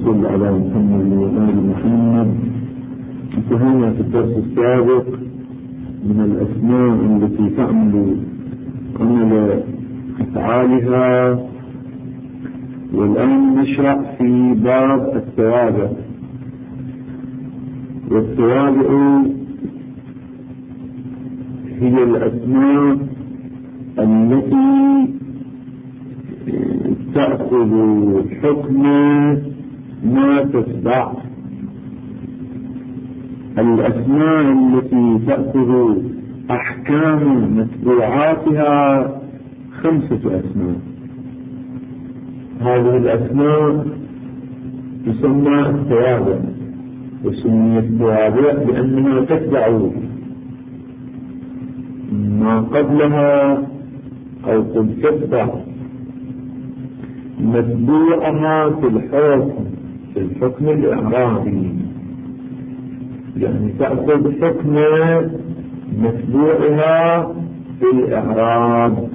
صل على محمد وآل محمد. انتهينا في الدرس السابق من الأسماء التي تعمل عمل أفعالها، والآن نشرع في باب التوابع. والتوابع هي الأسماء التي تأخذ حكم ما تتبع. الأسماء التي تأخذ أحكام متبوعاتها 5 أسماء. هذه الأسماء تسمى التوابع، وسميت التوابع لأنها تتبع ما قبلها، أو قد تتبع متبوعها في الحكم الإعرابي، يعني تأخذ حكم متبوعها في الإعراب.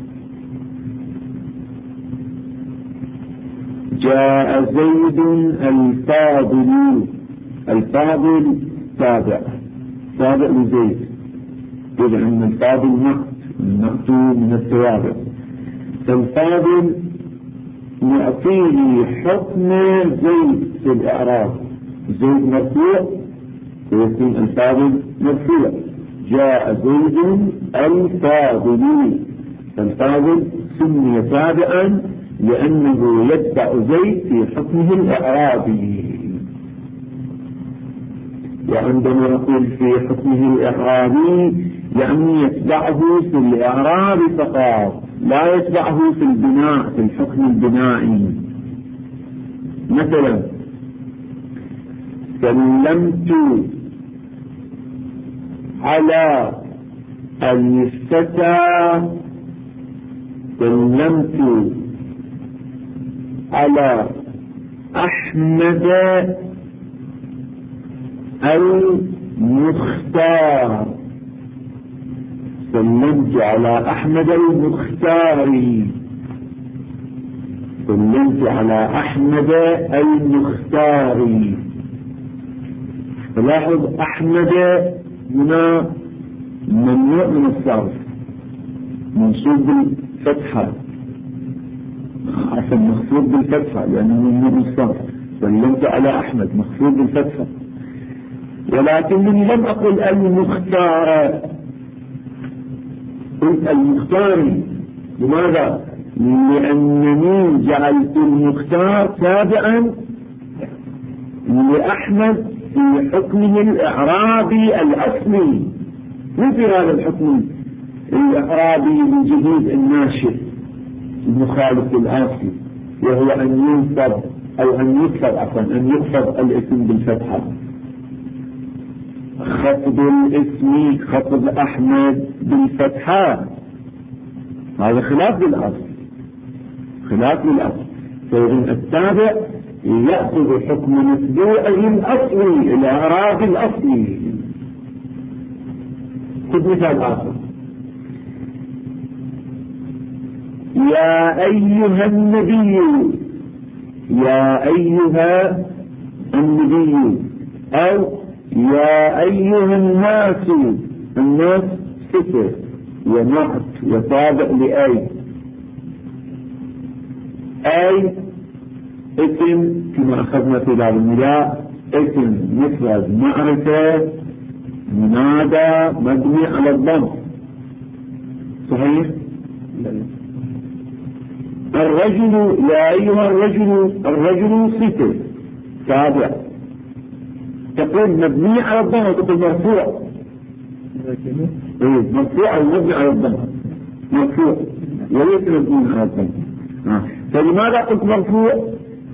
جاء زيد الفاضل. الفاضل تابع لزيد، لأن الفاضل نقط من التوابع. فالفاضل يعطيه حكم زيد في الإعراب. زيد مرفوع ويكون الفاضل مرفوع. جاء زيد الفاضل، فالفاضل سمي تابعا لأنه يتبع زيد في حكمه الإعرابي. وعندما نقول في حكمه الإعرابي يعني يتبعه في الإعراب فقط، لا يتبعه في البناء، في الحكم البنائي. مثلا سلمت على الفتى، سلمت على أحمد المختار. سلمت على أحمد المختار. سلمت على أحمد المختار. فلاحظ أحمد هنا ممنوع من الصرف، منصوب بالفتحة، عشان مخفوض بالفتحة لأنه ممنوع من الصرف. سلمت على أحمد مخفوض بالفتحة، ولكنني لم أقل المختار، قلت المختار. لماذا؟ لأنني جعلت المختار تابعا لأحمد في حكمه الإعرابي الأصلي، مو في هذا الحكم الإعرابي الجديد الناشئ المخالف للأصل، وهو أن ينصب أو أن يكفر أن يكفر الاسم بالفتحة. خفض الاسم، خفض أحمد بالفتحة، هذا خلاف للأصل، خلاف للأصل. فإذن التابع يأخذ حكم متبوعه الأصلي، الإعراب الأصلي. خذ مثال آخر. يا أيها النبي، يا أيها النبي، أو يا أيها الناس. الناس صفة ونعت وتابع لأي. أي اسم كما أخذنا في باب النداء، اسم مفرد معرفة منادى مبني على الضم، صحيح؟ الرجل، يا أيها الرجل، الرجل صفة تابع، تقول مبني على الضم وتقول مرفوع. مرفوع أو مبني على الضم، مرفوع وليس مبني على الضم. فلماذا قلت مرفوع؟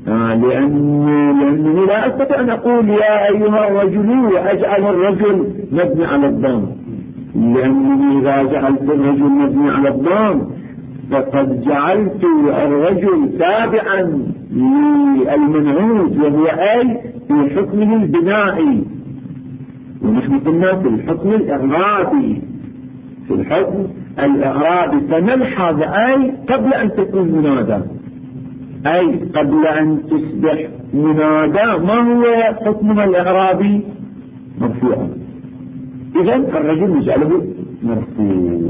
لأنه لا أستطيع أن أقول يا أيها الرجل وأجعل الرجل مبني على الضم، لأنني إذا جعلت الرجل مبني على الضم فقد جعلت الرجل تابعا للمنعوت وهو أي في حكمه البنائي، ونحن قلنا في الحكم الإعرابي، في الحكم الإعرابي فنلحظ أي قبل أن تكون منادى، أي قبل أن تصبح منادى ما هو حكمها الإعرابي؟ مرفوعا. إذن الرجل يجعله مرفوع.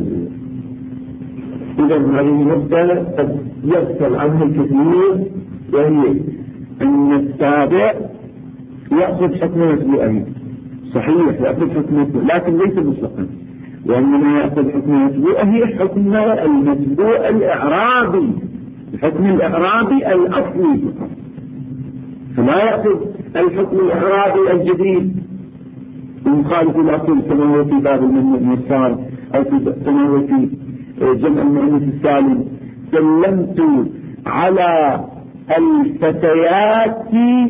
إذن هذه المسألة قد يغفل عنه الكثير، وهي أن التابع يأخذ حكم مسبوعه. صحيح يأخذ حكم مسبوع لكن ليس مطلقا، وإنما يأخذ حكم مسبوعه حكم المسبوع الإعرابي، الحكم الإعرابي الأصلي، فلا يأخذ الحكم الإعرابي الجديد المخالف الأصل كما هو في باب المسار أو كما هو في جمع المؤنث السالم. سلمت على الفتيات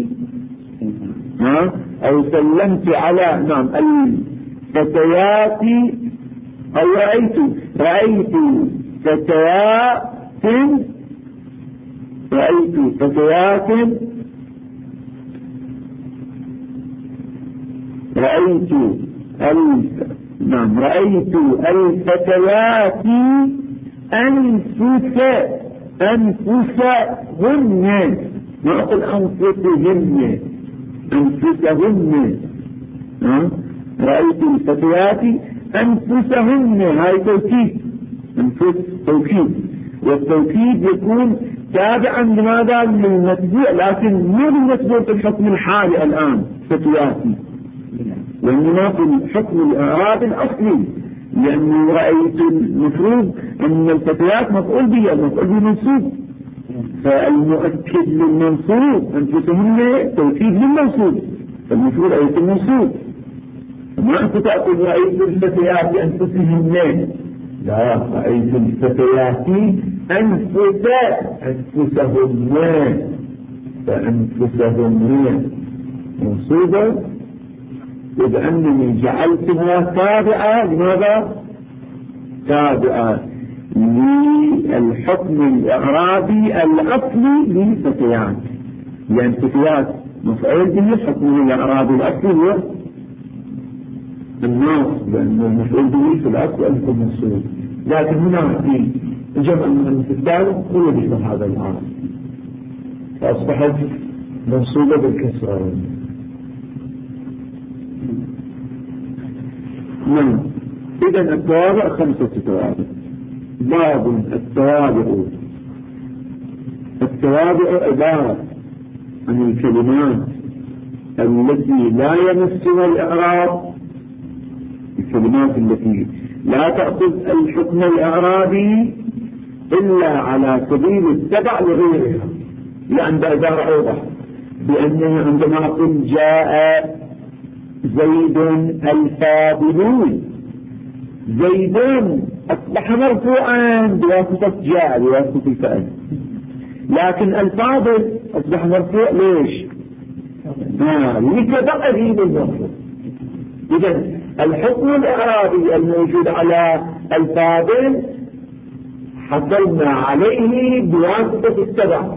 أو سلمت على الفتيات أو رأيت فتيات رأيت الفتيات أنفسهن، ما أقول أنفسهن. رأيت الفتيات أنفسهن، هاي توكيد، أنفس توكيد، والتوكيد يكون تابعا لماذا؟ للمتبوع، لكن مو للمتبوع في الحكم الحالي الآن فتياتي، وإنما في الحكم الإعرابي الأصلي، لأنه رأيت المفروض أن الفتيات مفعول به، المفعول به منصوب، فالمؤكد للمنصوب أنفسهن توكيد للمنصوب، فالمفروض رأيت المنصوب. ما أنت تقول رأيت الفتيات أنفسهن، لا، رأيت الفتيات أنفسهن، فأنفسهن منصوبة، إذ أنني جعلتها تابعة. لماذا؟ تابعة للحكم الإعرابي الأصلي للفتيات، لأن الفتيات مفعول به، حكم الإعرابي الأصلي هو الناس، لأن المفعول به في الأصل أنت منصوب، لكن هنا في جمع المؤنث الثالث هو مثل هذا العام، فأصبحت منصوبة بالكسر. إذن التوابع 5 توابع. باب التوابع عبارة عن الكلمات التي لا يمسها الإعراب، الكلمات التي لا تأخذ الحكم الإعرابي إلا على سبيل التبع لغيرها. لأن عبارة أوضح بأنه عندما أقول جاء زيد الفاضلون، زيدون أصبح مرفوعا بواسطة جاء، بواسطة الفعل، لكن الفاضل أصبح مرفوع ليش؟ لتبعه بالمرفوع. إذن الحكم الإعرابي الموجود على الفاضل حصلنا عليه بواسطة التبع.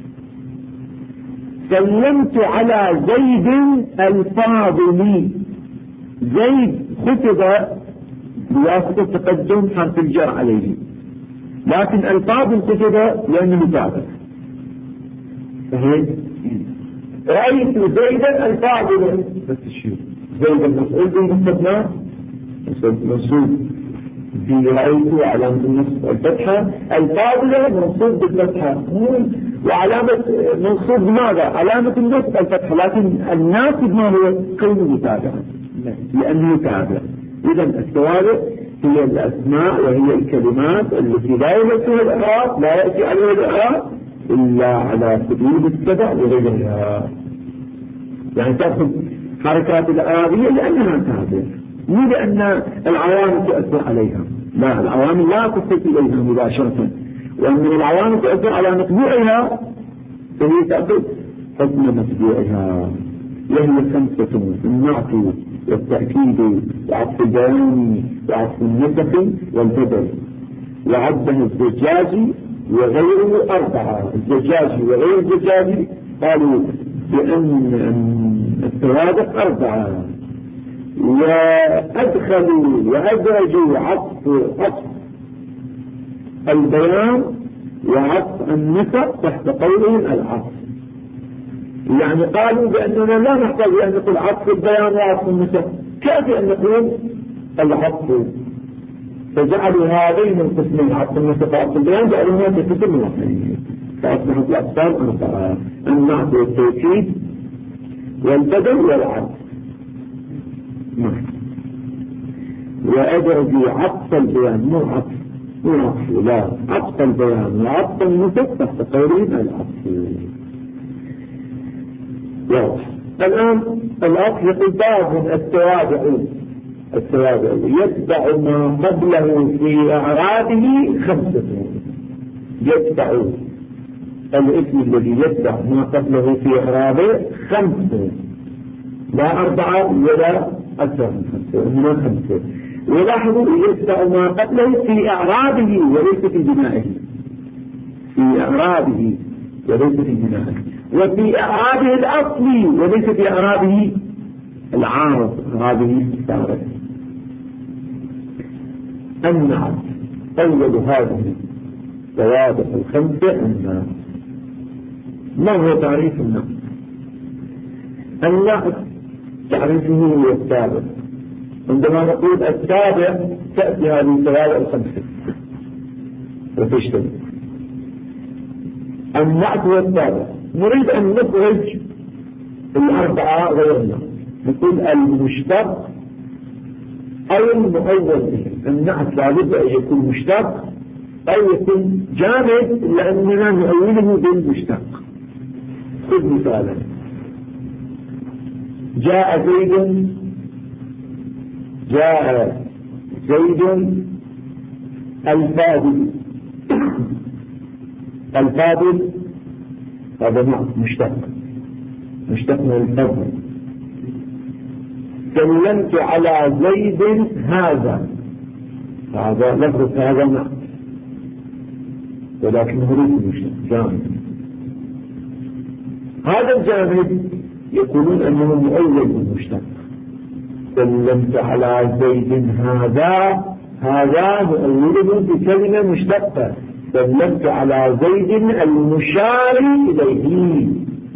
سلمت على زيد الفاضل، زيد خطب بواسطة تقدم حرف الجر عليه، لكن الفاضل خطب لأنه تابع. فهمت؟ رأيت زيدا الفاضل، بس الشيء زيد المسؤول به مستثنى منصوب في رأيت علامة النصب الفتحة، الفاضلة منصوب بالفتحة، وعلامة منصوب بماذا؟ علامة النصب الفتحة، لكن الناصب ما هو؟ كونه تابعا لأنه تابع. إذا التوابع هي الأسماء وهي الكلمات التي لا يمسها الإعراب، لا يأتي عليها الإعراب إلا على سبيل التبع لغيرها. يعني تأخذ حركات الإعرابية لأنها تابعة، مو لأن العوامل تؤثر عليها، لا، العوامل لا تؤثر إليها مباشرة، وأن العوامل تؤثر على متبوعها فهي تأخذ حكم متبوعها، وهي 5: النعت والتأكيد وعطف البيان وعطف النسخ والبدل. وعده الزجاجي وغيره 4. الزجاجي وغير الزجاجي قالوا بأن التوابع 4، وأدخلوا وأدرجوا عطف البيان وعطف النسخ تحت قولهم العطف. يعني قالوا بأننا لا نحتاج أن نقول عطف البيان وعطف النسب، كافي أن نقول العطف، فجعلوا هذين القسمين عطف النسب وعطف البيان جعلوها في قسم واحد، فأصبحت الأقسام أربعة: النعت والتوكيد والبدل والعطف. وأدرج عطف البيان مو عطف لا، عطف البيان وعطف النسب تحت قولين العطف. واضح. الآن العطف يقول باب التوابع يتبع ما قبله في أعرابه 5. يتبع الاسم الذي يتبع ما قبله في أعرابه 5، لا 4 ولا أكثر من 5. ولاحظوا يتبع ما قبله في أعرابه وليس في بنائه، في أعرابه وليس في بنائه، وفي أعرابه الأصلي وليس في أعرابه العارض، أعرابه الثالث. النعت أول هذه التوابع 5 النعت. ما هو تعريف النعت؟ النعت تعريفه هو التابع. عندما نقول التابع تأتي هذه التوابع 5 وتشتغل. النعت والتابع نريد أن نخرج 4 غيرنا، نقول المشتق أو المؤول به. النعت لابد أن يكون مشتق أو يكون جامد لأننا نؤوله بالمشتق. خذ مثالا: جاء زيد الفاضل. الفاضل هذا نعت مشتق من الفضل. سلمت على زيد هذا لفظ هذا نعت ولكنه ليس مشتق، جامد. هذا الجامد يقولون أنه مؤول بالمشتق. سلمت على زيد هذا مؤوله بكلمة مشتقة. سلمت على زيد المشار إليه،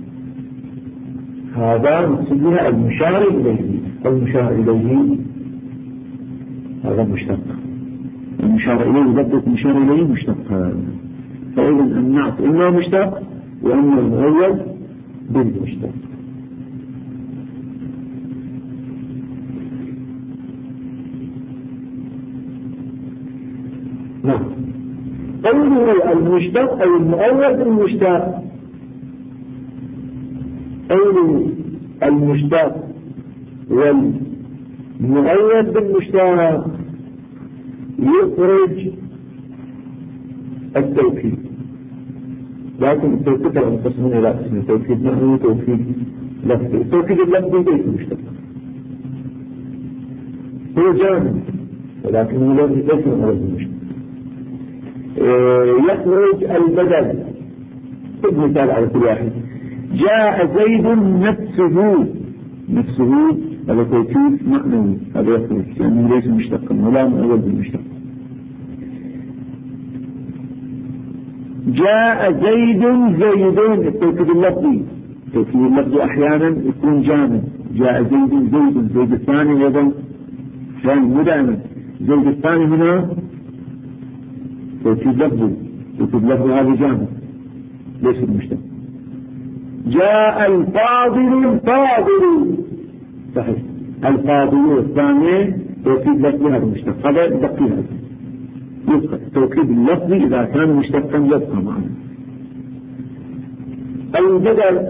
هذا نقصد بها المشار إليه. المشار إليه هذا مشتق، المشار إليه بدأت مشار إليه مشتق. فإذا النعت إما مشتق وإما المؤول بالمشتق. نعم. قوله المشتق أو المؤول بالمشتق، قوله المشتق والمؤول بالمشتق يخرج التوكيد، لكن التوكيد ينقسمون إلى قسمين: توكيد معنوي وتوكيد لفظي. التوكيد اللفظي ليس مشتق، هو جامد ولكنه ليس مشتق. يخرج البدل. خذ مثال على كل واحد: جاء زيد نفسه هذا توكيد معنوي، هذا يخرج لأنه ليس مشتقا ولا مؤول بالمشتق. جاء زيد التوكيد اللفظي. التوكيد اللفظي أحيانا يكون جامد. جاء زيد الثاني أيضا جامد مو دائما. زيد الثاني هنا توكيد لفظي هذا جامد ليس المشتق. جاء الفاضل صحيح، الفاضل الثاني توكيد لفظي هذا مشتق، هذا يبقي هذا يبقى. التوكيد اللفظي إذا كان مشتقا يبقى معنا. البدل: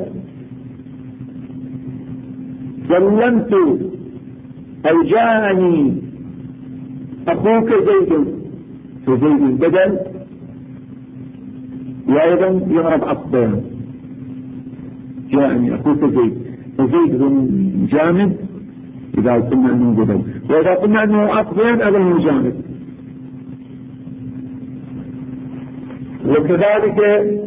سلمت أو جاءني أخوك زيد، فزيد البدل وأيضا يعرب عطفين: جاءني أخوك زيد، فزيد جامد إذا قلنا أنه بدل، وإذا قلنا أنه عطفين أيضا هو جامد. وكذلك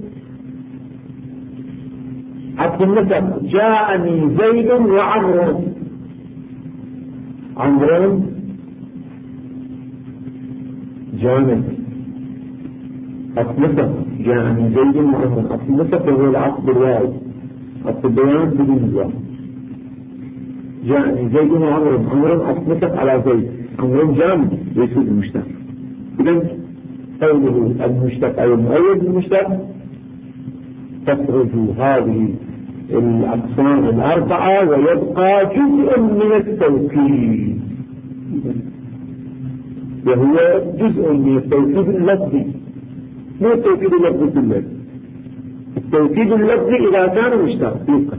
عطف النسب: جاءني زيد وعمر. عمر جامد. عطف النسب: جاءني زيد وعمر. عطف النسب هو العطف بالواو، البيان بدون نظام. جاء زيد وعمر أصنفت على زيد، عمر جامد يسود المشتق. إذن قوله المشتق أو المؤيد بالمشتق تخرج هذه الأقسام الأربعة ويبقى جزء من التوكيد، وهو جزء من التوكيد اللفظي، مو التوكيد اللفظي كله. التوكيد اللفظي إذا كان مشتق يبقى.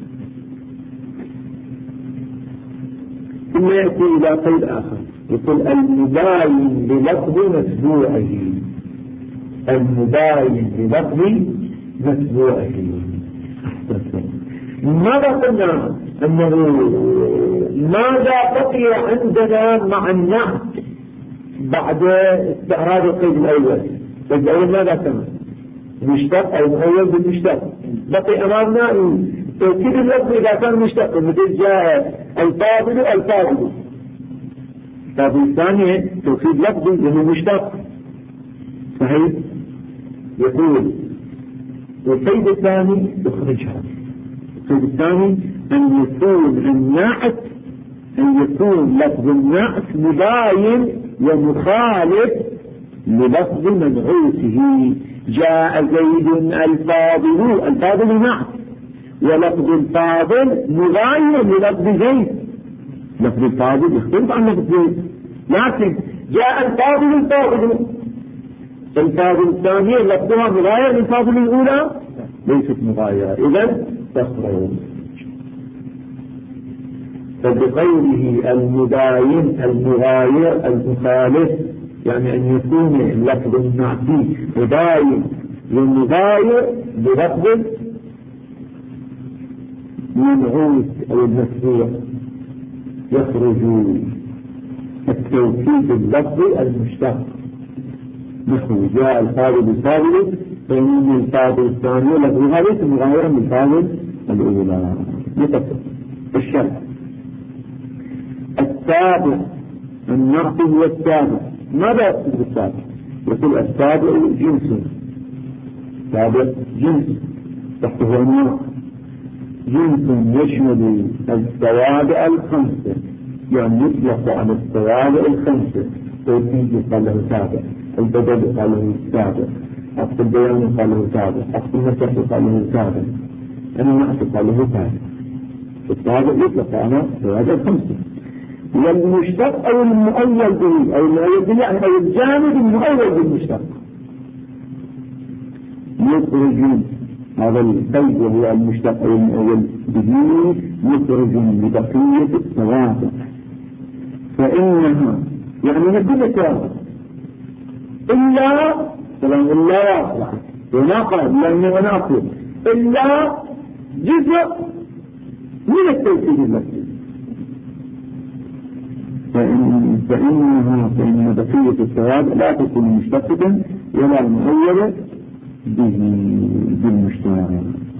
ثم يأتي إلى قيد آخر يقول المباين للفظ متبوعه، المباين للفظ متبوعه. ماذا قلنا؟ أنه ماذا بقي عندنا مع النعت بعد استعراض القيد الأول؟ القيد الأول ماذا كان؟ مشتق أو مؤول بالمشتق. بقي أمامنا التوكيد اللفظي إذا كان مشتق، مثل جاء الفاضل الفاضل. الفاضل الثانية توكيد لفظي وهو مشتق صحيح. يقول والقيد الثاني يخرجها. القيد الثاني أن يكون النعت، أن يكون لفظ النعت مباين ومخالف للفظ منعوته. جاء زيد الفاضل، الفاضل نعت، ولفظ الفاضل مغاير للفظ زيد. لفظ الفاضل يختلف عن لفظ زيد، لكن جاء الفاضل الفاضل، الفاضل الثانية لفظها مغاير للفاضل الأولى ليست مغايرة، إذن تخرج. فبغيره المباين المغاير المخالف، يعني أن يكون اللفظ النعتي مباين للمغاير بلفظ منعوت أو المسبوع، يخرج التوكيد اللفظي المشتق. نحو جاء الفاضل الفاضل، فإن الفاضل الثاني لفظها ليس مغايرا بالفاضل الأولى. يتفق الشرط التابع، النعت هو التابع. ماذا يقصد بالتابع؟ يقول التابع جنس، تابع جنس تحته أنواع، جنس يشمل التوابع الخمسة، يعني يطلق على التوابع الخمسة. توكيد قال له تابع، البدل قال له تابع، عقد البيان قال له تابع، عقد النسخ قال له تابع، النعت قال له تابع. التابع يطلق على التوابع الخمسة. والمشتق أو المؤول به، أو المؤول به يعني أو الجانب المؤول بالمشتق، يخرج هذا القيد وهو المشتق أو المؤول به، يخرج ببقية التوابع. فإنها يعني نكون توابع إلا طبعا إلا وناقض، لأنه ناقض إلا جزء من التوكيد اللفظي. فإن بقية التوابع لا تكون مشتقة ولا مؤولة بالمشتق.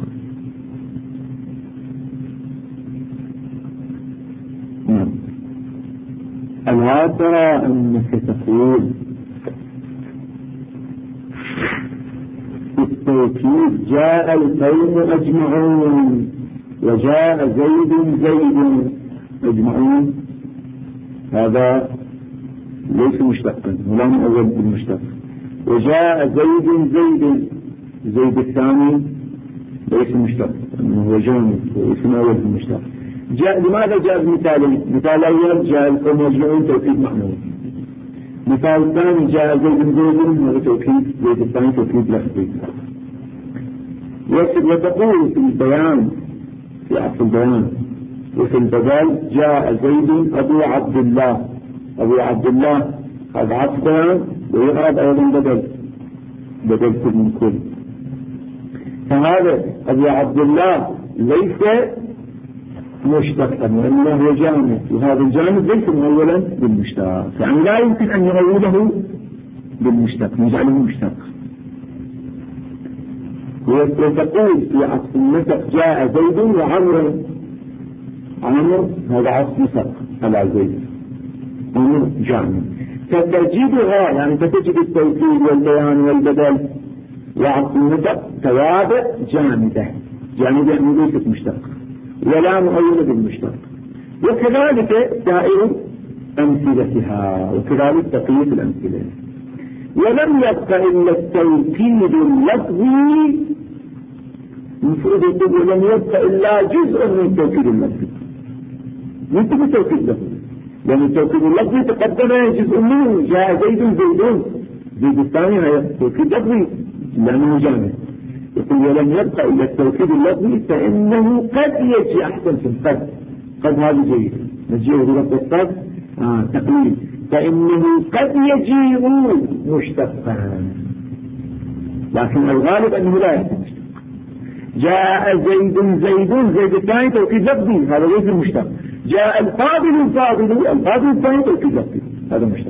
ألا ترى أنك تقول بالتوكيد جاء القوم أجمعون وجاء زيد أجمعون، هذا ليس مشتقا ولا مؤول بالمشتق. وجاء زيد الثاني ليس مشتق، هو جامد وليس مؤول بالمشتق. لماذا جاء بمثالين؟ مثال أول جاء القوم أجمعون توكيد معنوي، مثال الثاني جاء زيد هذا توكيد زيد الثاني توكيد لفظي. وتقول في البيان في عقد البيان وفي البدل جاء زيد أبو عبد الله، هذا عقد بيان ويعرض أيضا بدل من كل. فهذا أبو عبد الله ليس مشتقا وإنما هو جامد، وهذا الجامد ليس مؤولا بالمشتق، يعني لا يمكن أن يؤوله بالمشتق يجعله مشتق. وتقول في عصف النسق جاء زيد وعمر هذا عصف نسق على زيد، عمر جامد. فتجدها يعني فتجد التوكيد والبيان والبدل وعصف النسق توابع جامدة جانب يعني ليست مشتقة ولا مؤولة بالمشتق. وكذلك سائر أمثلتها، وكذلك بقية الأمثلة. ولم يبق إلا التوكيد اللفظي، المفروض يقول ولم يبق إلا جزء من التوكيد اللفظي، ليس بالتوكيد اللفظي، لأن التوكيد اللفظي تقدم جزء منه، جاء زيد زيدون، زيد الثاني هي توكيد لفظي لأنه جامع. يقول ولم يبق إلا التوكيد اللفظي فإنه قد يجي أحسن في قد هذا جيد نجيه بلفظ القد تقليل، فإنه قد يجيء مشتقا، لكن الغالب أنه لا يكون مشتق. جاء زيد الثاني توكيد لفظي، هذا ليس مشتق. جاء الفاضل الثاني توكيد لفظي، هذا مشتق.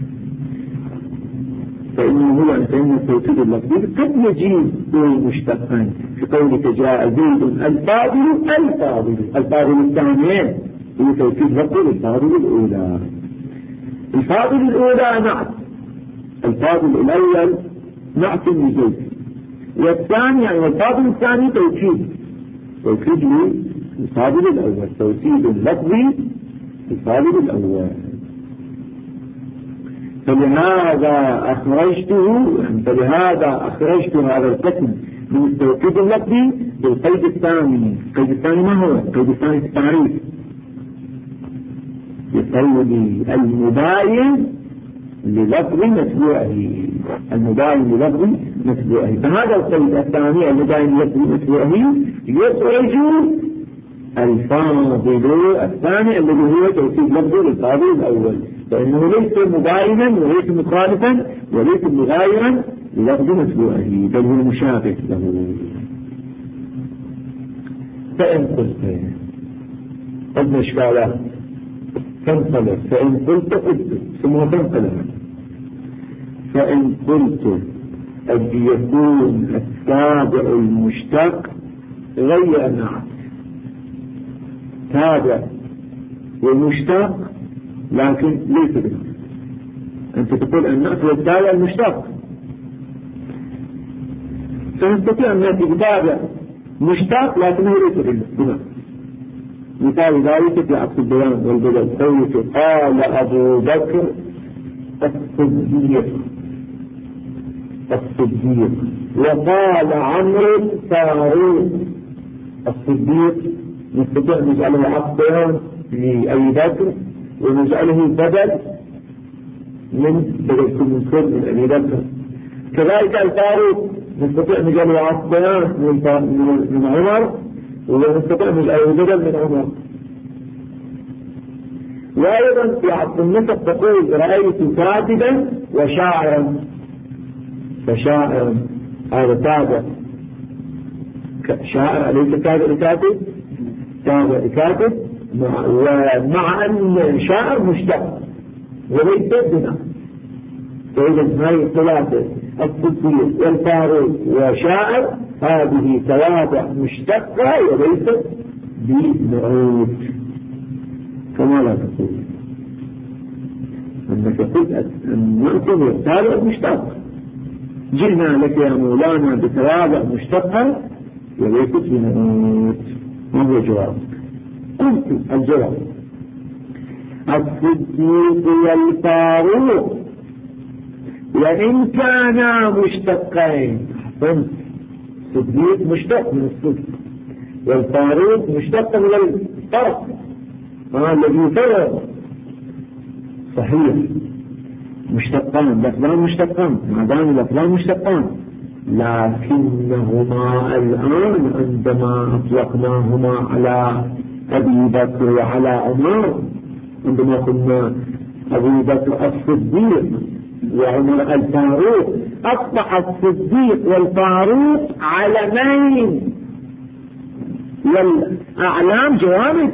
فإنه فإن التوكيد اللفظي قد يجيء مشتقا، في قولك جاء زيد الفاضل الثاني هو توكيد لفظي للفاضل الأولى. الفاضل الأولى نعت، الفاضل الأول نعت لزيد، والثاني يعني الفاضل الثاني توكيد للفاضل الأول، توكيد لفظي للفاضل الأول. فلهذا أخرجت هذا القسم من التوكيد اللفظي بالقيد الثاني. القيد الثاني ما هو؟ القيد الثاني التعريف، يقول المباين للفظ متبوعه، فهذا القيد الثاني المباين للفظ متبوعه يخرج الفاضل الثاني الذي هو توكيد لفظه للفاضل الأول، فإنه ليس مباينا وليس مخالفا وليس مغايرا للفظ متبوعه، بل هو مشابه له. فإن قلت قد إشكالات تنقلب، فإن قلت ثم تنقلب. فإن قلت أن يكون التابع المشتق غير نعت، تابع ومشتق لكن ليس بنعت. أنت تقول النعت والتابع المشتق، فنستطيع أن نأتي بتابع مشتق لكنه ليس بنعت. مثال ذلك في عكس البيان والبدل، قوله قال أبو بكر الصديق وقال عمرو فاروق. الصديق نستطيع أن نجعله عكس بيان لأبي بكر ونجعله بدل من كل من أبي بكر. كذلك الفاروق نستطيع أن نجعله عكس بيان من عمر ونستطيع أن نجعله بدل من عمر. وأيضا في عطف النسق تقول رأيت كاتبا وشاعرا، فشاعر هذا تابع، شاعر أليس تابع لكاتب؟ تابع لكاتب، ومع أن شاعر مشتق وليس بنا. فإذا هذه الثلاثة الصديق والفاروق وشاعر هذه توابع مشتقة وليست بنعوت، كما لا تقول أنك قلت أن نعتبر التابع مشتق. جئنا لك يا مولانا بتوابع مشتقة وليست بنعوت. ما هو جوابك؟ قلت الجواب الصديق والفاروق وإن كانا مشتقين، الصديق مشتق من الصدق والفاروق مشتق من الفرق، الذي فرق صحيح مشتقان، لفظان مشتقان، معدان لفظان مشتقان، لكنهما الآن عندما أطلقناهما على أبي بكر وعلى عمر، عندما قلنا أبي بكر الصديق وعمر الفاروق، أصبح الصديق والفاروق علمين والأعلام جوامد،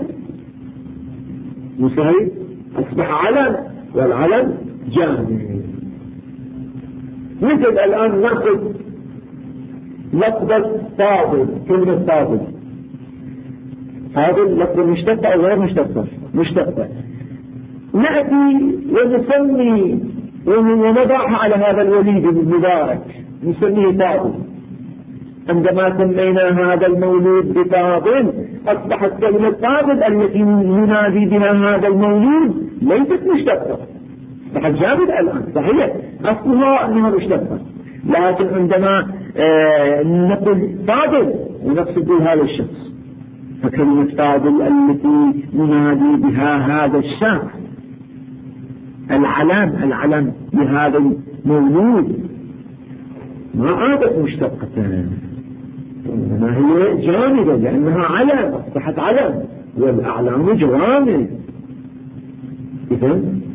مصحيح أصبح علم والعلم جامد. مثل الآن نأخذ لفظة فاضل، كلمة فاضل لفظة مشتقة أو غير مشتقة، نأتي ونسمي ونضعها على هذا الوليد المبارك نسميه فاضل، عندما سمينا هذا المولود بفاضل أصبحت كلمة فاضل التي ينادي بها هذا المولود ليست مشتقة، أصبحت جامدة الآن. صحيح أصلها أنها مشتقة، لكن عندما نقول فاضل ونقصد هذا الشخص، فكلمة فاضل التي ينادي بها هذا الشخص العلم لهذا المولود ما عادت مشتقة، إنما هي جامدة لأنها علم، أصبحت علم، والأعلام جوامد. إذن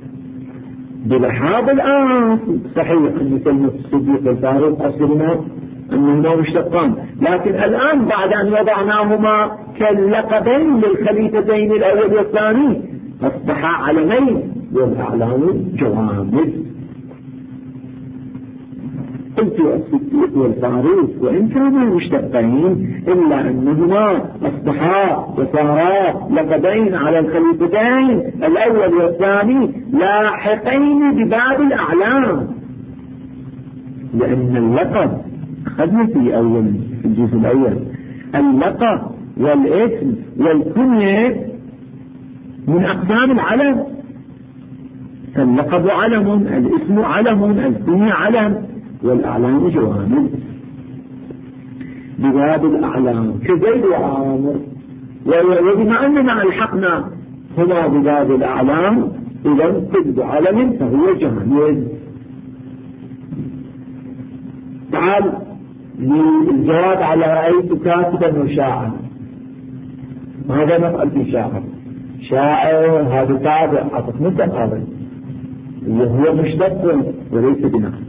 بلحاظ الآن صحيح أن كلمة الصديق والفاروق أصلنا أنهما مشتقان، لكن الآن بعد أن وضعناهما كاللقبين للخليفتين الأول والثاني أصبحا علمين والأعلام جوامد. قلت الصديق والفاروق وإن كانا مشتقين إلا أنهما أصبحا وصارا لقبين على الخليفتين الأول والثاني لاحقين بباب الأعلام، لأن اللقب أخذنا في الجزء الأول اللقب والاسم والكنية من أقسام العلم، فاللقب علم، الاسم علم، الكنية علم، والأعلام جوامد بباب الأعلام كزيد وعامر. وبما أننا ألحقنا هما بباب الأعلام إذا كل علم فهو جامد. تعال للجواب على رأيت كاتبا وشاعرا. ماذا نفعل في شاعر هذا تابع عطف متقابل وهو مشتق وليس بنفس.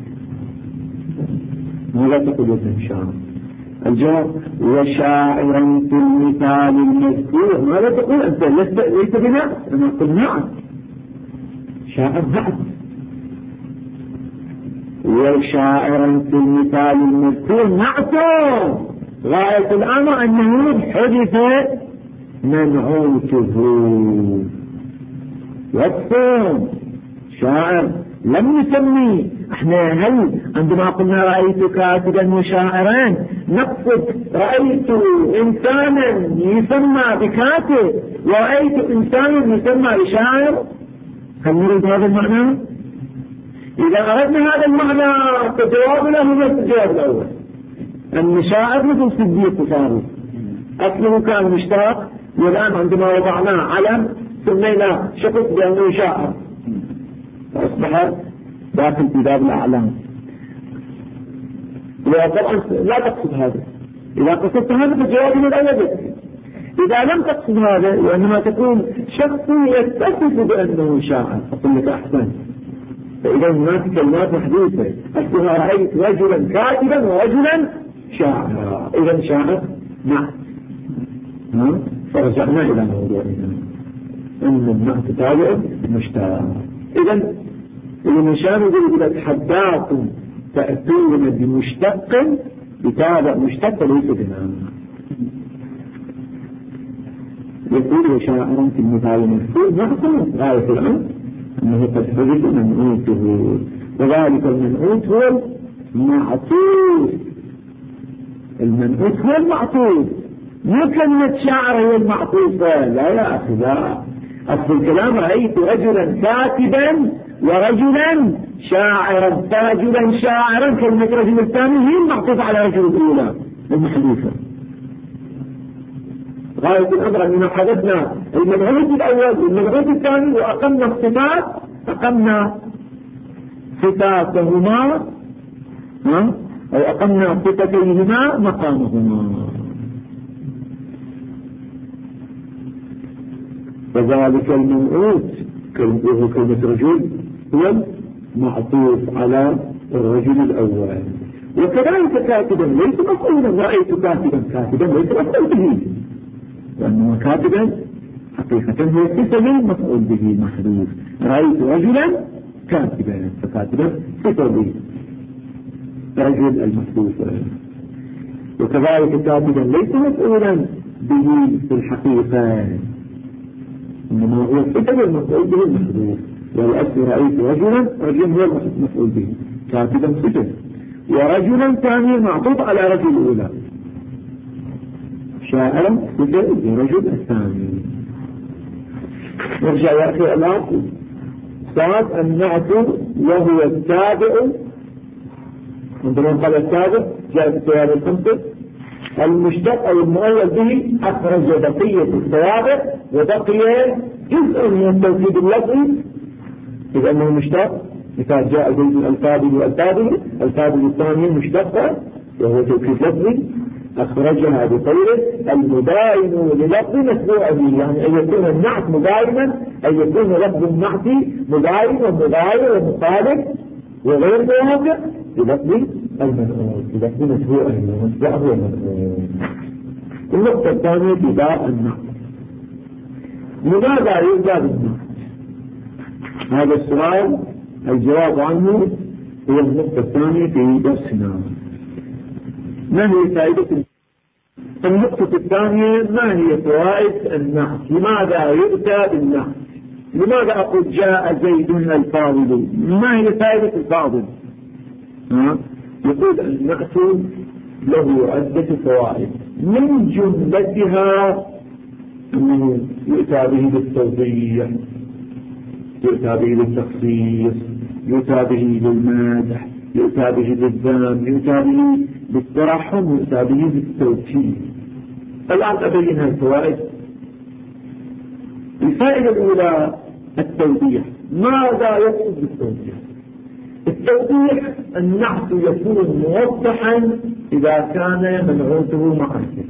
ماذا تقول ابن شاعر؟ الجواب وشاعرا في المثال المذكور. ماذا تقول أنت؟ ليس بنفس. أنا أقول نعم شاعر نعم. وشاعرا في المثال المذكور نعتم غاية الأمر أنه حدث منعوته وصفهم شاعر لم يسمي. احنا هل عندما قلنا رأيت كاتبا وشاعرا نقصد رأيت إنسانا يسمى بكاتب ورأيت إنسانا يسمى بشاعر؟ هل نريد هذا المعنى؟ إذا أردنا هذا المعنى فجواب له هو الجواب الأول أن شاعر مثل صديق وفاروق أصله كان مشتاق، والآن عندما وضعناه علم سمينا شخص بأنه شاعر فأصبح داخل في باب الأعلام. وطبعا لا تقصد هذا. إذا قصدت هذا فالجواب من الأول. إذا لم تقصد هذا وإنما تكون شخص يتصف بأنه شاعر أقول لك أحسن. فإذا هناك كلمات محدودة أصلها رأيت رجلا كاتبا ورجلا شاعرا. إذا شاعر نعم. فرجعنا إلى موضوعنا أن النعت تابع مشتاق. إذا المشان يقول لك حداكم تأتون بمشتق بتابع مشتق ليس بنام. يقول وشاعرا في المثال المذكور نحن غاية الأمر أنه قد حدث منعوته، وذلك المنعوت هو المعطوف. المنعوت هو المعطوف، مو كلمة شاعر هي المعطوفة. لا يا أخي لا، أصل الكلام رأيت رجلا كاتبا ورجلا شاعرا، فرجلا شاعرا كلمة رجل الثاني هي المعطوفة على رجل الأولى المحذوفة. غاية الأمر أننا حددنا المنعوت الأول والمنعوت الثاني وأقمنا الصفات، أقمنا صفاتهما أو أقمنا صفتيهما مقامهما. وذلك المنعوت كلمة رجل هو معطوف على الرجل الأول. وكذلك كاتبا ليس مفعولا. رأيت كاتبا ليس مفعول به، وأنما كاتبا حقيقة هو اسم مفعول به محذوف. رأيت رجلا كاتبا فكاتبا صفة به رجل المحذوف. وكذلك كاتبا ليس مفعولا به في الحقيقة، إنما هو صفة المفعول به المحذوف. والأصل رأيت رجلا هو المفعول به، كاتبا صفة. ورجلا ثانيا معطوف على رجل الأولى، شاعر رجل الثاني. نرجع يا أخي الآن صاد النعت وهو التابع، عندما قال التابع جاء في التوابع الخمسة، المشتق أو المؤول به أخرج بقية التوابع وبقي جزء من التوكيد اللفظي، إذ أنه مشتق. إذا جاء زيد الفاضل والفاضل، الفاضل الثاني مشتقة وهو توكيد لفظي، أخرجها بقوله المباين للفظ متبوعه، يعني أن يكون النعت مباينا، أن يكون لفظ النعت مباين ومغاير ومخالف وغير موافق للفظ المنعوت، للفظ متبوعه ومتبوعه ومنعوت. النقطة الثانية في باء النعت، لماذا يوجد النعت؟ هذا السؤال الجواب عنه هو النقطة الثانية في درسنا. ما هي فائدة النقطة الثانية؟ ما هي فوائد النعت؟ لماذا يؤتى بالنعت؟ لماذا أقول جاء زيد الفاضل؟ ما هي فائدة الفاضل؟ يقول النعت له عدة فوائد، من جملتها أنه يؤتى به بالتوضيح، يؤتى به للتخصيص، يؤتى به للمادح، يؤتى به للذم، يؤتى به بالترحم، يؤتى به بالتوكيد. الآن أبين الفوائد. الفائدة الأولى التوضيح. ماذا يقصد بالتوضيح؟ التوضيح النعت يكون موضحا إذا كان منعوته معرفة.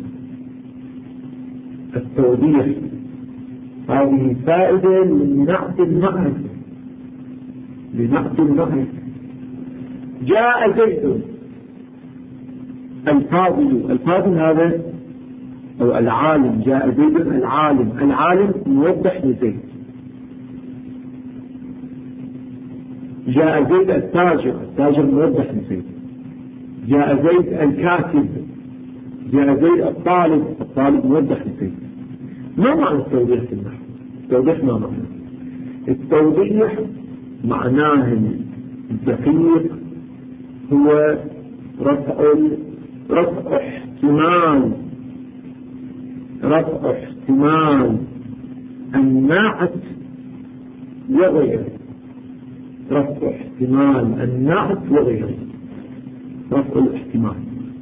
التوضيح هذه فائدة لنعت المعرفة، لنعت المعرفة. جاء زيد الفاضل، الفاضل هذا أو العالم، جاء زيد العالم، العالم موضح لزيد. جاء زيد التاجر، التاجر موضح لزيد. جاء زيد الكاتب، جاء زيد الطالب، الطالب موضح لزيد. ما معنى التوضيح في النحو؟ التوضيح ما معنى؟ التوضيح معناه الدقيق هو رفع احتمال النعت وغيره، رفع احتمال النعت وغيره، رفع الاحتمال.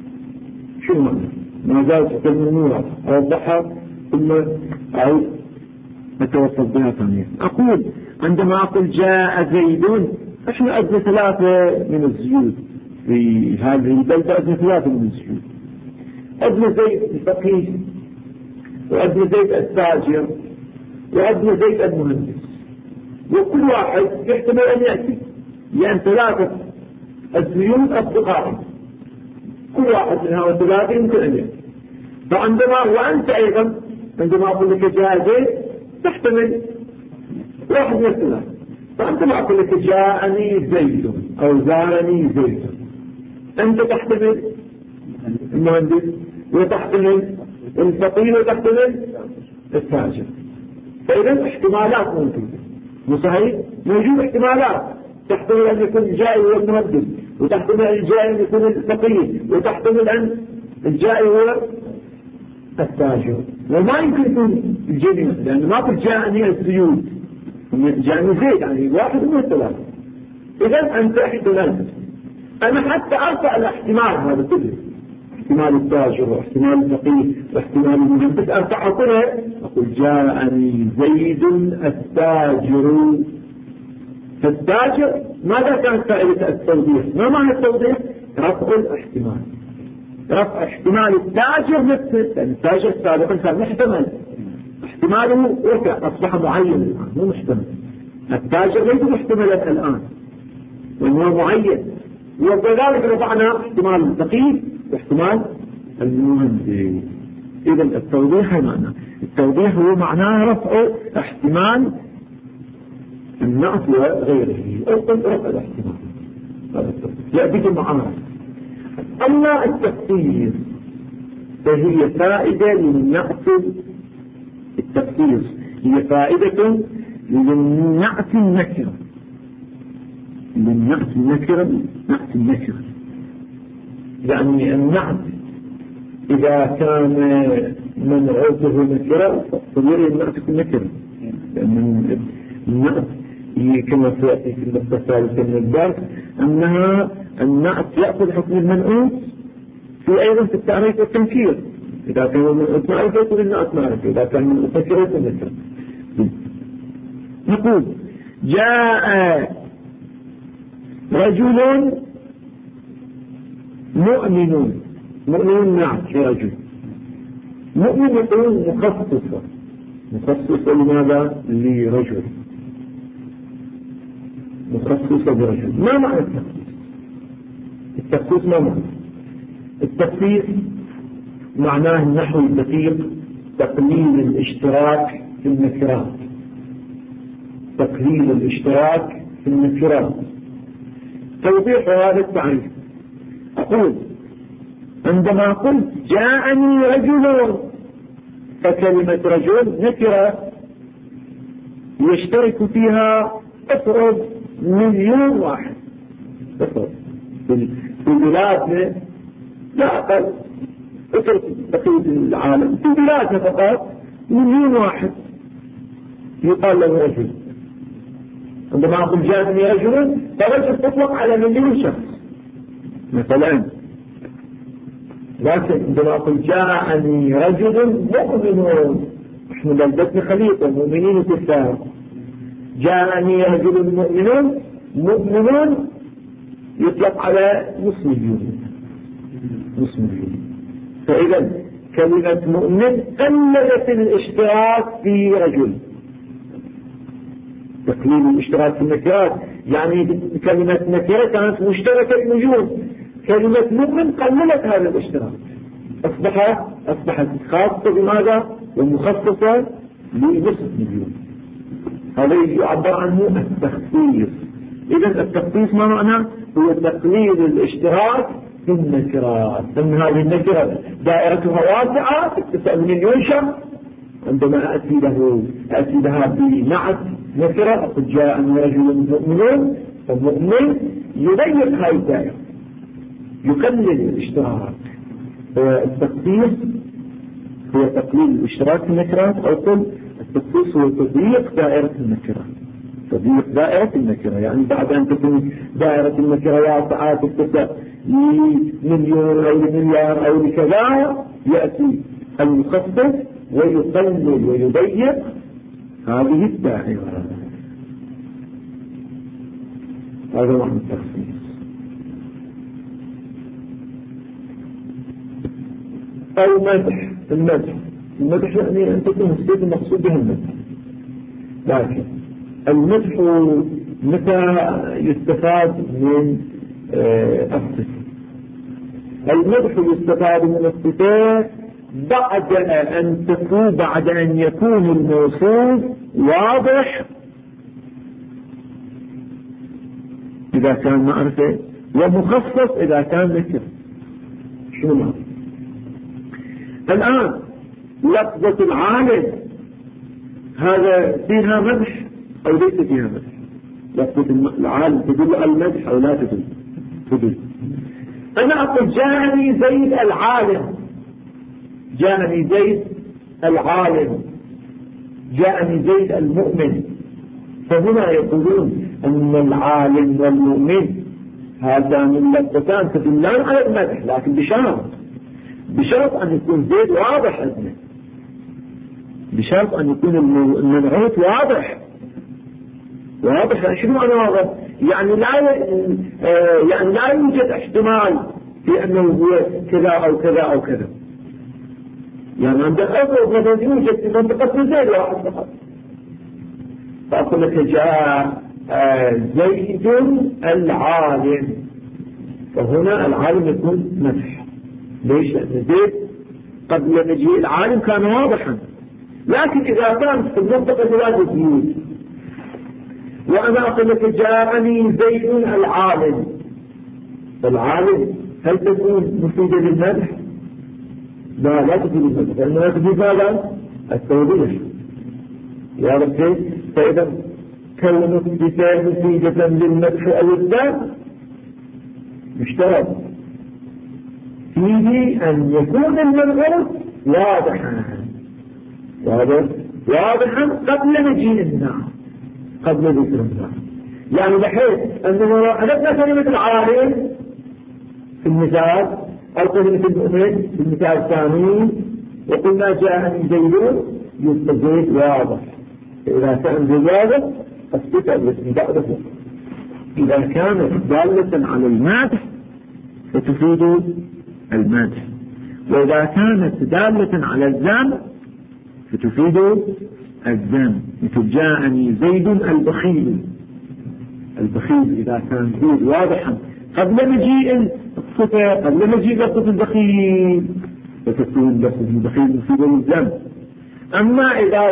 شو معنى؟ ما زالت تكلمون أوضحها ثم أعود أتوصل بها ثانية. أقول عندما أقول جاء زيد، إحنا عندنا ثلاثة من الزيود في هذه البلدة، عندنا ثلاثة من الزيود. عندنا زيد الفقيه، وعندنا زيد التاجر، وعندنا زيد المهندس، وكل واحد يحتمل أن يأتي، يعني ثلاثة الزيود أصدقاء، كل واحد من هؤلاء الثلاثة يمكن أن يأتي. فعندما وأنت أيضا عندما أقول لك جاء زيد تحتمل واحد من الثلاثة. فعندما أقول لك جاءني زيد أو زارني زيد، أنت تحتمل المهندس، وتحتمل الفقير، وتحتمل التاجر. فإذا احتمالات ممكن، مو صحيح؟ موجود احتمالات، تحتمل أن يكون الجائي هو المهندس، وتحتمل أن الجائي أن يكون الفقير، وتحتمل أن الجائي هو التاجر، وما يمكن يكون الجميع، لأن ما قلت جاءني الزيود، جاءني زيد، يعني واحد من الثلاثة. إذا أنت احتملت، أنا حتى أرفع الاحتمال هذا كله، احتمال التاجر واحتمال الفقيه واحتمال المهندس، أرفعها كلها، أقول جاءني زيد التاجر. فالتاجر ماذا كانت فائدة التوضيح؟ ما معنى التوضيح؟ رفع الاحتمال، رفع احتمال التاجر نفسه، لأن التاجر سابقا كان محتمل، احتماله رفع أصبح معين الآن، مو محتمل. التاجر ليس محتملا الآن وهو معين، وكذلك رفعنا احتمال الفقيه واحتمال المهندس. إذا التوضيح معناه، التوضيح هو معناه رفع احتمال النعت وغيره، أو رفع الاحتمال. يأتيك المعارض. أما التفسير فهي فائدة للنعت، التفسير هي فائدة للنعت النكرة، للنعت النكرة، نعت النكرة. يعني النعت إذا كان منعوته نكرة طبيعي النعت يكون نكرة، لأن النعت كما سيأتي في النقطة الثالثة من الدرس أنها النعت يأخذ حكم المنعوت في أيضا في التعريف والتنكير. إذا كان المنعوت معرفة يكون النعت معرفة، إذا كان المنعوت نكرة يكون نكرة. نقول جاء رجل مؤمن، مؤمن نعت لرجل، مؤمن يقول مخصصة، مخصصة لماذا؟ لرجل، مخصصة برجل. ما معنى التخصيص؟ التخصيص ما معنى؟ التخصيص معناه النحو الدقيق تقليل الاشتراك في النكرات، تقليل الاشتراك في النكرات. توضيح هذا التعريف أقول عندما قلت جاءني رجل، فكلمة رجل نكرة يشترك فيها افرض 1,000,000 واحد، افرض في بلادنا لا أقل، افرض بقية العالم في بلادنا فقط 1,000,000 واحد يقال له رجل. عندما أقول جاءني رجل فرجل تطلق على 1,000,000 شخص مثلا، لكن عندما أقول جاءني رجل مؤمن، احنا بلدتنا خليطة مؤمنين وكفار، جاءني رجل مؤمن، مؤمن يطلق على نصف مليون، نصف مليون. فإذا كلمة مؤمن قللت الاشتراك في رجل، تقليل الاشتراك في النكرات، يعني كلمة نكرة كانت مشتركة بوجود، كلمة مؤمن قللت هذا الاشتراك، أصبحت خاصة بماذا؟ ومخصصة لنصف مليون. هذا يعبر عنه التخصيص. إذا التخصيص ما معناه؟ هو تقليل الاشتراك في النكرات، أن هذه النكرة دائرتها واسعة تتسع 1,000,000 شخص، عندما أتي لها بنعت نكرة قد جاءني رجل مؤمن، فالمؤمن يضيق هذه الدائرة، يقلل الاشتراك. التخصيص هو تقليل الاشتراك في النكرات، أو قل التخصيص هو تضييق دائرة النكرة، تضييق دائرة النكرة، يعني بعد أن تكون دائرة النكرة واسعة تتسع ل1,000,000 أو ل1,000,000 أو لكذا، يأتي المخصص ويقلل ويضيق هذه الدائرة. هذا معنى التخصيص. أو مدح، المدح يعني أن تكون السيد المقصود به المدح، لكن المدح متى يستفاد من الصفة؟ المدح يستفاد من الصفات بعد أن يكون الموصوف واضح إذا كان معرفة، ومخصص إذا كان نكرة. شو معنى؟ الآن لفظة العالم هذا فيها مدح أو ليس فيها مدح؟ لفظة العالم تدل على المدح أو لا تدل؟ أنا أقول جاءني زيد العالم، جاءني زيد العالم، جاءني زيد المؤمن، فهنا يقولون أن العالم والمؤمن هذان اللفظتان تدلان على المدح، لكن بشرط أن يكون زيد واضح أذنه، بشرط أن يكون المنعوت واضح. شنو معنى واضح؟ يعني لا يوجد احتمال في أنه هو كذا أو كذا أو كذا، يعني عند الأفضل مثلا يوجد في منطقة زيد واحد فقط، فأقول لك جاء زيد العالم، فهنا العالم يكون مدح. ليش؟ لأن زيد قبل مجيء العالم كان واضحا، لكن إذا كان في المنطقة ثلاثة زيوت وأنا أقول لك جاءني زيد العالم، فالعالم هل تكون مفيدة للمدح؟ لا تفيد المدح، لأنها تفيد ماذا؟ التوضيح. واضح كيف؟ فإذا كونت مفيدة للمدح أو الذم مشترك، فيه أن يكون المنعوت واضحا قبل مجيء النار، قبل ذكر النار. يعني بحيث أنه لو حدثنا كلمة العالم في المثال أو كلمة المؤمن في المثال الثاني وقلنا جاء زيد يبقى زيد واضح. إذا كان زيد واضح الصفة التي بعده إذا كانت دالة على المدح فتفيد المدح، وإذا كانت دالة على الذم فتفيد الذم. مثل جاءني زيد البخيل إذا كان زيد واضحا قبل مجيء الصفة، قبل مجيء لفظ البخيل فتكون لفظ البخيل مفيد للذم. أما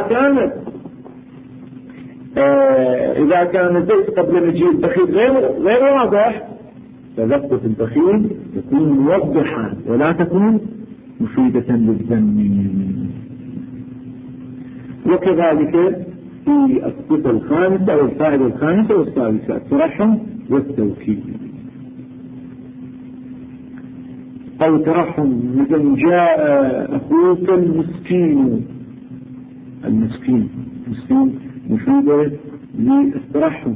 إذا كان زيد قبل مجيء البخيل غير واضح فلفظ البخيل تكون موضحا ولا تكون مفيدة للذم. وكذلك في الصفة الخامسة أو الفائدة الخامسة والسادسة الترحم والتوكيد. أو ترحم مثل جاء أخوك المسكين مفيدة للترحم،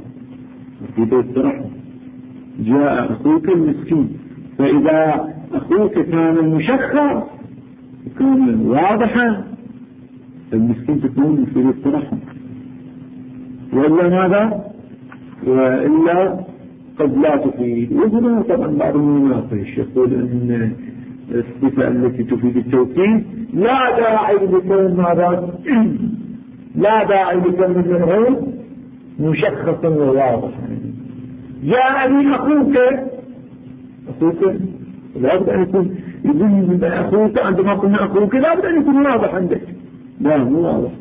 جاء أخوك المسكين. فإذا أخوك كان مشخص يكون واضحا المسكين تكون مفيدة للترحم، وإلا ماذا؟ وإلا قد لا تفيد. وهنا طبعا بعض المناقش يقول أن الصفة التي تفيد التوكيد لا داعي لكون ماذا؟ لا داعي لكون منه مشخصا وواضحا. جاءني أخوك لا بد أن يكون يقول أخوك، عندما قلنا أخوك لا بد أن يكون واضح عندك. لا مو واضح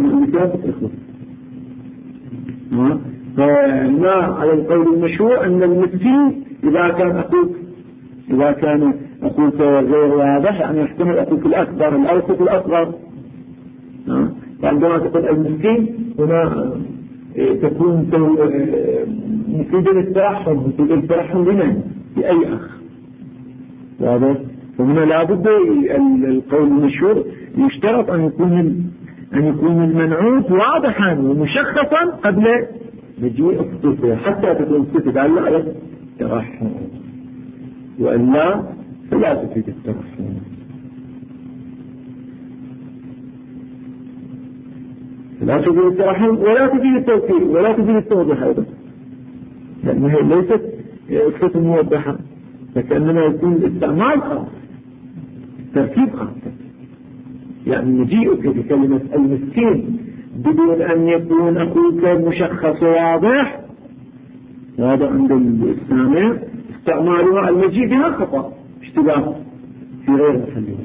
فما على القول المشهور أن المسكين إذا كان أخوك غير واضح يعني يحتمل أخوك الأكبر الأوسط الأصغر. فعندما تقول المسكين هنا تكون مفيدة للترحم لمن؟ لأي أخ. واضح؟ فهنا لابد القول المشهور يشترط أن يكون المنعوت واضحا ومشخصا قبل مجيء الصفة حتى تكون الصفة دالة على الترحم، وإلا فلا تفيد الترحم. لا تفيد الترحم ولا تفيد التوكيد ولا تفيد التوضيح أيضا، لأنها ليست صفة موضحة، فكأنما يكون الاستعمال خاص، تركيب خاص. يعني مجيئك بكلمة المسكين بدون أن يكون أخوك مشخص واضح، هذا عند الإسلام استعمالها المجيء بها خطأ، اشتباه في غير محله.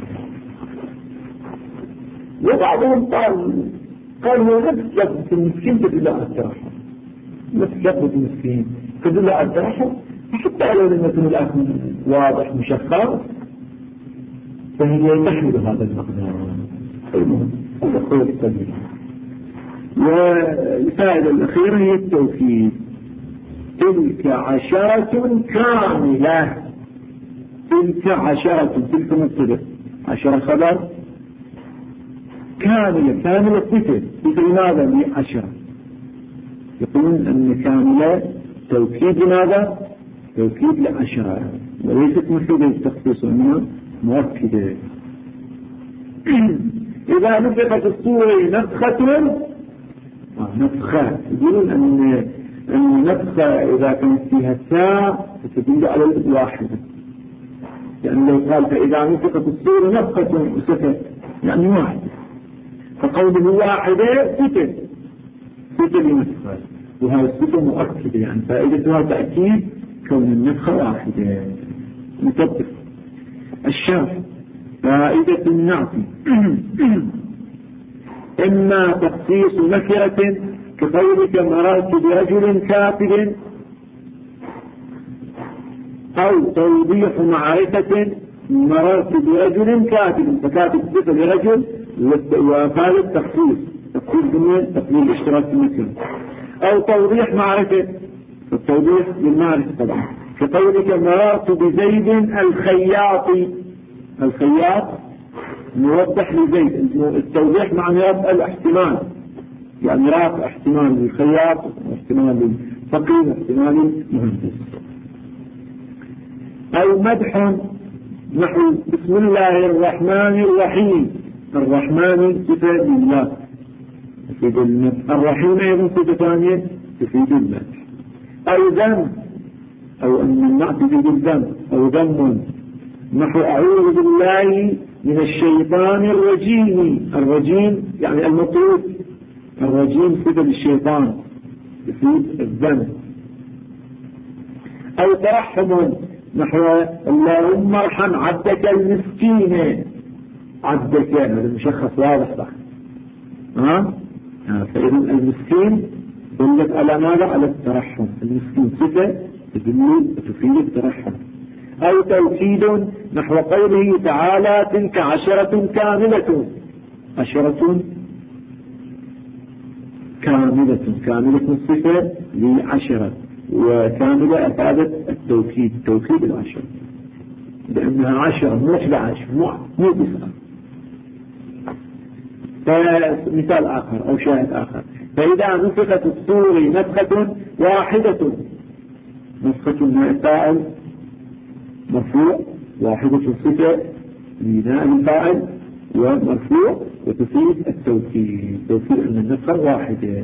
وبعضهم قال هو نفس لفظة المسكين تدل على الترحم، نفس لفظة المسكين تدل على الترحم، حتى لو لم يكن الأخ واضح مشخص فهي تحمل هذا المقدار. المهم هذا قول التدليل. والفائدة الأخيرة هي التوكيد. تلك عشرة كاملة، تلك مبتدأ، 10 خبر كاملة صفة. لماذا ل10؟ يقولون أن كاملة توكيد لماذا؟ توكيد ل10 وليست مفيدة للتخصيص، إنما مؤكدة. إذا نفخت الصورة نفخة، يقولون أن النفخة إذا كانت فيها تاء فتدل على الواحدة، يعني لو قال فإذا نفخت الصورة نفخة وسكت يعني واحدة، فقوله واحدة ستة لنفخة، وهذا الستة مؤكدة، يعني فائدتها تأكيد كون النفخة واحدة. نطبق الشرح. فائدة النعت إما تخصيص نكرة كقولك مررت برجل كاتب، أو توضيح معرفة مررت برجل كاتب، فكاتب صفة لرجل وفائدة تخصيص بمن تقليل الاشتراك في النكرة، أو توضيح معرفة، التوضيح للمعرفة طبعا كقولك مررت بزيد الخياط موضح لزيد، التوضيح معنى رفع الاحتمال، يعني رفع احتمال للخياط واحتمال للفقيه واحتمال للمهندس. أو مدح نحو بسم الله الرحمن الرحيم، الرحمن صفة لله تفيد المدح، الرحيم أيضا صفة ثانية تفيد المدح. أو ذم، أو أن النعت تفيد الذم، أو ذم نحو أعوذ بالله من الشيطان الرجيم، الرجيم يعني المطلوب، الرجيم صفة للشيطان تفيد الذم. أو ترحم نحو اللهم ارحم عبدك المسكين، عبدك هذا مشخص واضح صح. فإذا المسكين دلت على ماذا؟ على الترحم، المسكين صفة تفيد الترحم. أو توكيد نحو قوله تعالى تلك عشرة كاملة، عشرة كاملة صفة لعشرة، وكاملة أفادت التوكيد، توكيد العشرة لأنها 10 مو 11 مو 9. مثال آخر أو شاهد آخر، فإذا نفخت الصور نفخة واحدة، نفخة الفاعل مرفوع، واحدة صفة لبناء الفاعل ومرفوع، وتفيد التوكيد، توكيد أن النفخة واحدة.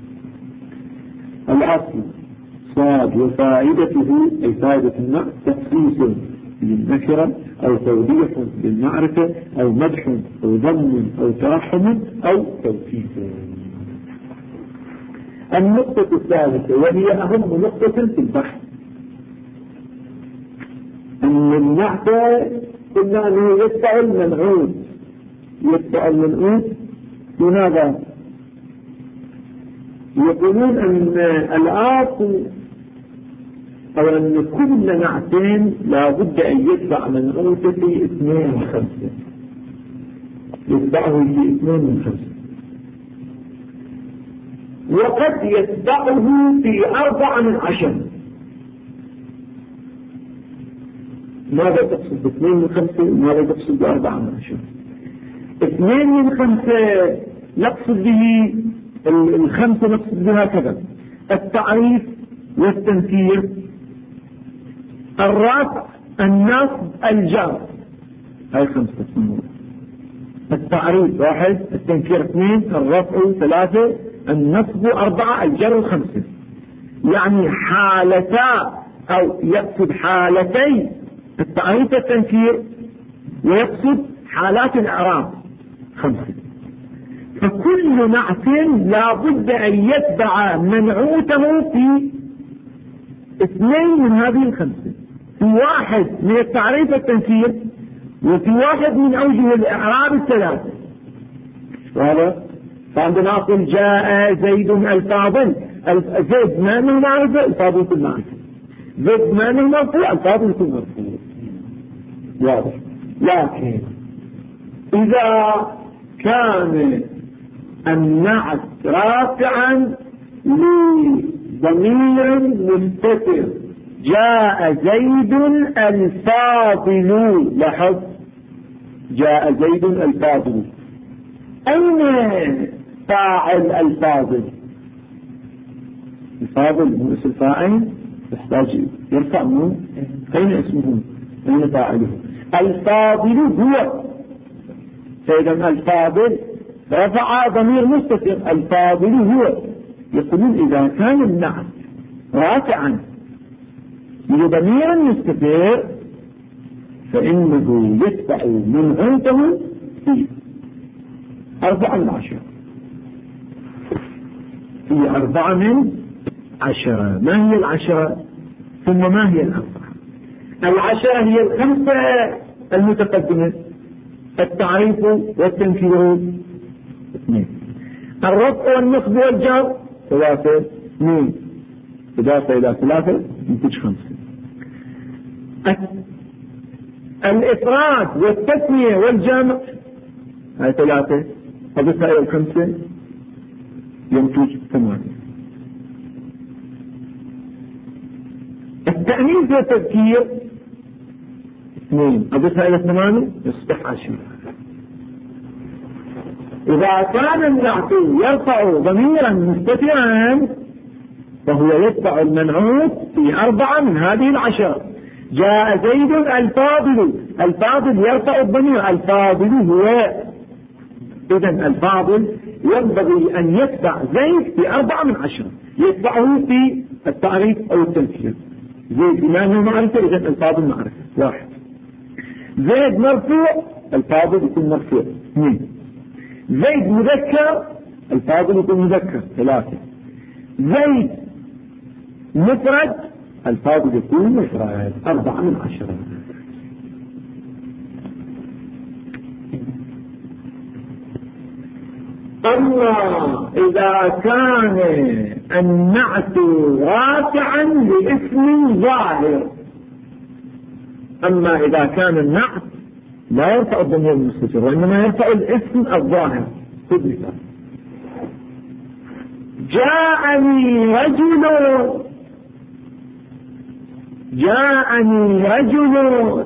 الأصل صاد وفائدته أي فائدة النقص تخصيص للنكرة أو توضيح للمعرفة أو مدح أو ضم أو ترحم أو توكيد. النقطة الثالثة وهي أهم نقطة في البحث، أن النعت قلنا أنه يتبع المنعوت، يتبع المنعوت. لماذا؟ يقولون أن الآصل أو أن كل نعتين لا بد أن يتبع منعوت في 2 من 5، يتبعه في 2 من 5، وقد يتبعه في 4 من 10. ماذا تقصد ب2 من 5 وماذا تقصد ب4 من 10؟ 2 من 5 نقصد به ال5 نقصد بها كذا: التعريف والتنكير، الرفع، النصب، الجر، هاي 5 تسمون. التعريف 1، التنكير 2، الرفع 3، النصب 4، الجر 5. يعني حالتا أو يقصد حالتي التعريف والتنكير، ويقصد حالات الإعراب 5. فكل نعت لا بد أن يتبع منعوته في 2 من هذه ال5، في 1 من التعريف والتنكير، وفي 1 من أوجه الإعراب 3. وهذا فعندنا أقول جاء زيد الفاضل، زيد ما أنه معرفة، الفاضل كل معرفة، زيد ما أنه مرفوع، الفاضل كل مرفوع، واضح. لكن إذا كان النعت رافعا لضمير مستتر، جاء زيد الفاضل، لاحظ جاء زيد الفاضل، أين فاعل الفاضل؟ الفاضل هو اسم فاعل يحتاج يرفع منه، أين اسمه؟ أين فاعله؟ الفاضل هو، فإذا الفاضل رفع ضمير مستتر، الفاضل هو. يقولون إذا كان النعت رافعا لضمير مستتر فإنه يتبع منعوته في 4 من 10، في 4 من 10. ما هي 10 ثم ما هي 4؟ 10 هي 5 المتقدمة: التعريف والتنكير 2، الرفع والنصب والجر 3، 2 إضافة إلى 3 ينتج 5، الإفراد والتثنية والجمع هاي 3، أضفها إلى 5 ينتج 8. التأنيث والتذكير 2 أضفها إلى 8 يصبح 10. إذا كان النعت يرفع ضميرا مستترا فهو يتبع المنعوت في 4 من هذه 10. جاء زيد الفاضل، الفاضل يرفع الضمير، الفاضل هو، إذن الفاضل ينبغي أن يتبع زيد في 4 من 10، يتبعه في التعريف أو التنكير. زيد إمامه معرفة، إذن الفاضل معرفة 1. زيد مرفوع، الفاضل يكون مرفوع 2. زيد مذكر، الفاضل يكون مذكر 3. زيد مفرد، الفاضل يكون مفرد 4 من 10. أما إذا كان النعت رافعا لاسم ظاهر، أما إذا كان النعت لا يرفع الضمير المستتر وإنما يرفع الاسم الظاهر. خذ مثال: جاءني رجل، جاءني رجل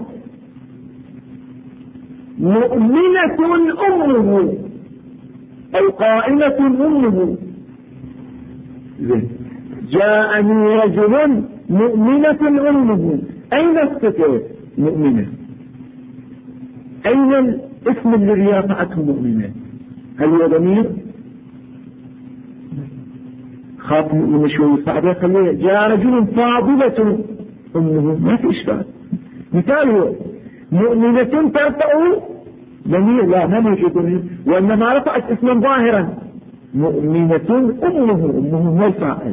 مؤمنة أمه أو قائمة أمه. جاءني رجل مؤمنة أمه، أين الستر؟ مؤمنة. أين الاسم الذي رفعته مؤمنة؟ هل هو ضمير؟ خاف مؤمنة شوي صعبة، خليها جاء رجل فاضلة أمه، ما في إشكال. مثال مؤمنة ترفع ضمير، لا ما موجود ضمير، وإنما رفعت اسما ظاهرا. مؤمنة أمه، أمه هو الفاعل،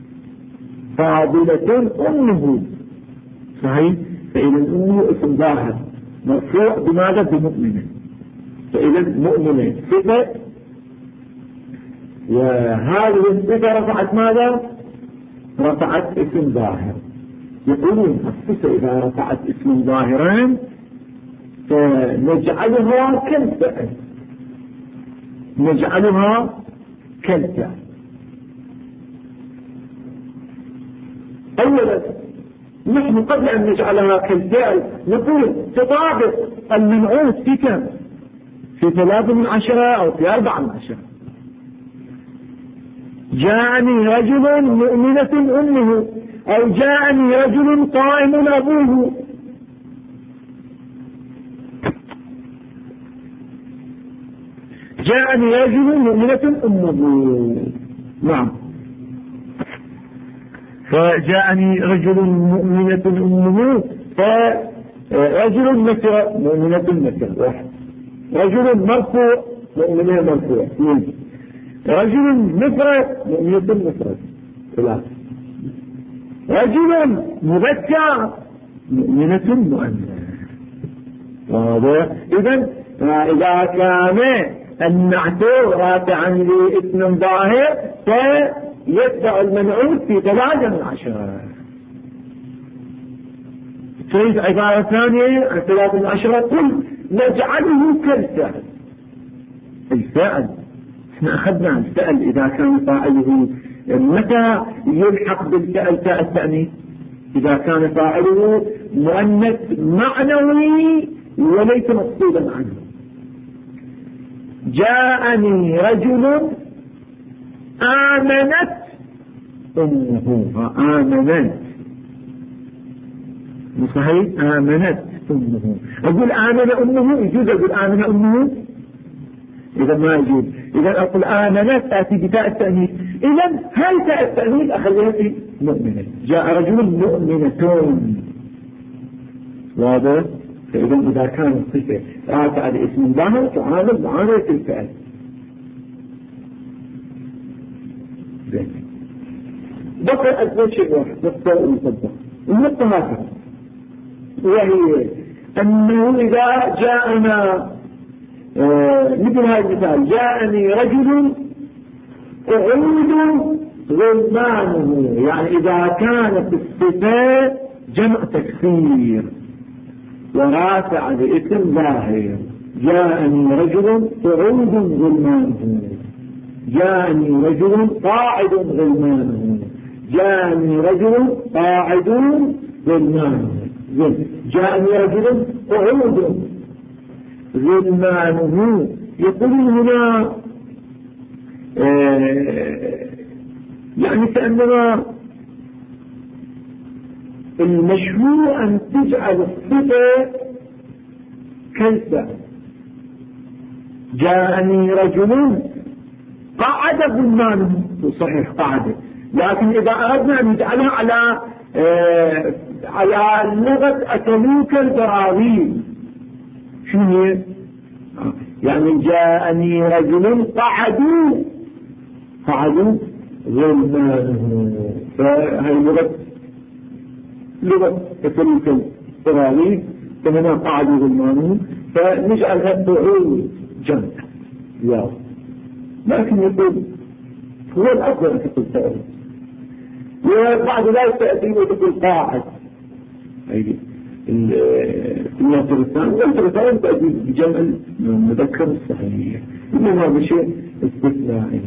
فاضلة أمه، صحيح؟ فإذا أمه اسم ظاهر مرفوع بماذا؟ بمؤمنة. فإذا مؤمنة صفة، وهذه الصفة رفعت ماذا؟ رفعت اسم ظاهر. يقولون الصفة إذا رفعت اسم ظاهرا فنجعلها كالفعل، نجعلها كالفعل. أولا نحن قبل أن نجعلها كالفعل نقول تطابق المنعوت في كم؟ في 3 من 10 أو في 4 من 10. جاءني رجل مؤمنة أمه، أو جاءني رجل قائم أبوه. جاءني رجل مؤمنة أمه، نعم. فجاءني رجل مؤمنة أمه، فرجل نكرة مؤمنة نكرة 1. رجل مرفوع مؤمنة مرفوع 2. رجل مفرد مؤمنة مفرد 3. رجل مذكر مؤمنة مؤنث. واضح؟ إذن إذا كان النعت رافعا لاسم ظاهر فيتبع المنعوت في 3 من 10. تريد عبارة ثانية عن 3 من 10؟ قل نجعله كالفعل. الفعل احنا أخذنا الفعل إذا كان فاعله متى يلحق بالفعل تاء التأنيث؟ إذا كان فاعله مؤنث معنوي وليس مقصودا عنه. جاءني رجل آمنت أمه، آمنت صحيح، آمنت أمه. أقول آمن أمه يجوز، أقول آمن أمه إذا ما يجوز. إذا أقول آمنت آتي بتاء التأنيث. إذا هل تاء التأنيث أخليها في مؤمنة. جاء رجل مؤمنة، واضح؟ فإذا إذا كان الصفة رافعة لاسم ظاهر تعامل معاملة الفعل. بقي أثبت شيء واحد نقطة ونطبق. النقطة هكذا، وهي أنه إذا جاءنا مثل هذا المثال: جاءني رجل أعود غلمانه، يعني إذا كانت الصفة جمع تكسير ورافع لاسم ظاهر. جاءني رجل قعود غلمانه، جاءني رجل قاعد غلمانه، جاءني رجل قاعد غلمانه، جاءني رجل قعود غلمانه. يقول هنا يعني كأنما المشروع أن تجعل الصفة كالفعل. جاءني رجل قعد غلمانه، صحيح قعد، لكن إذا أردنا أن نجعلها على لغة أكلوك البراغيث شنو هي؟ يعني جاءني رجل قعدوا غلمانه، فهي لغة أكلوك البراغيث، فهنا قعدوا غلمانه، فنجعلها فعول جمع واو. لكن يقول هو الأفضل أن تقول فعل، وبعد ذلك تأتي وتقول قاعد. الناصر الثاني تأتي بجمع المذكر الصحيح، إنما هذا شيء استثنائي.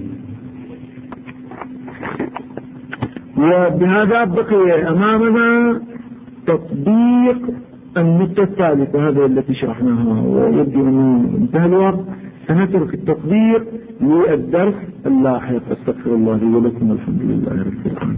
وبهذا بقي أمامنا تطبيق النقطة الثالثة، هذا التي شرحناها ويبدو أنه انتهى الوقت. سنترك التطبيق للدرس اللاحق. استغفر الله لي ولكم، الحمد لله رب العالمين.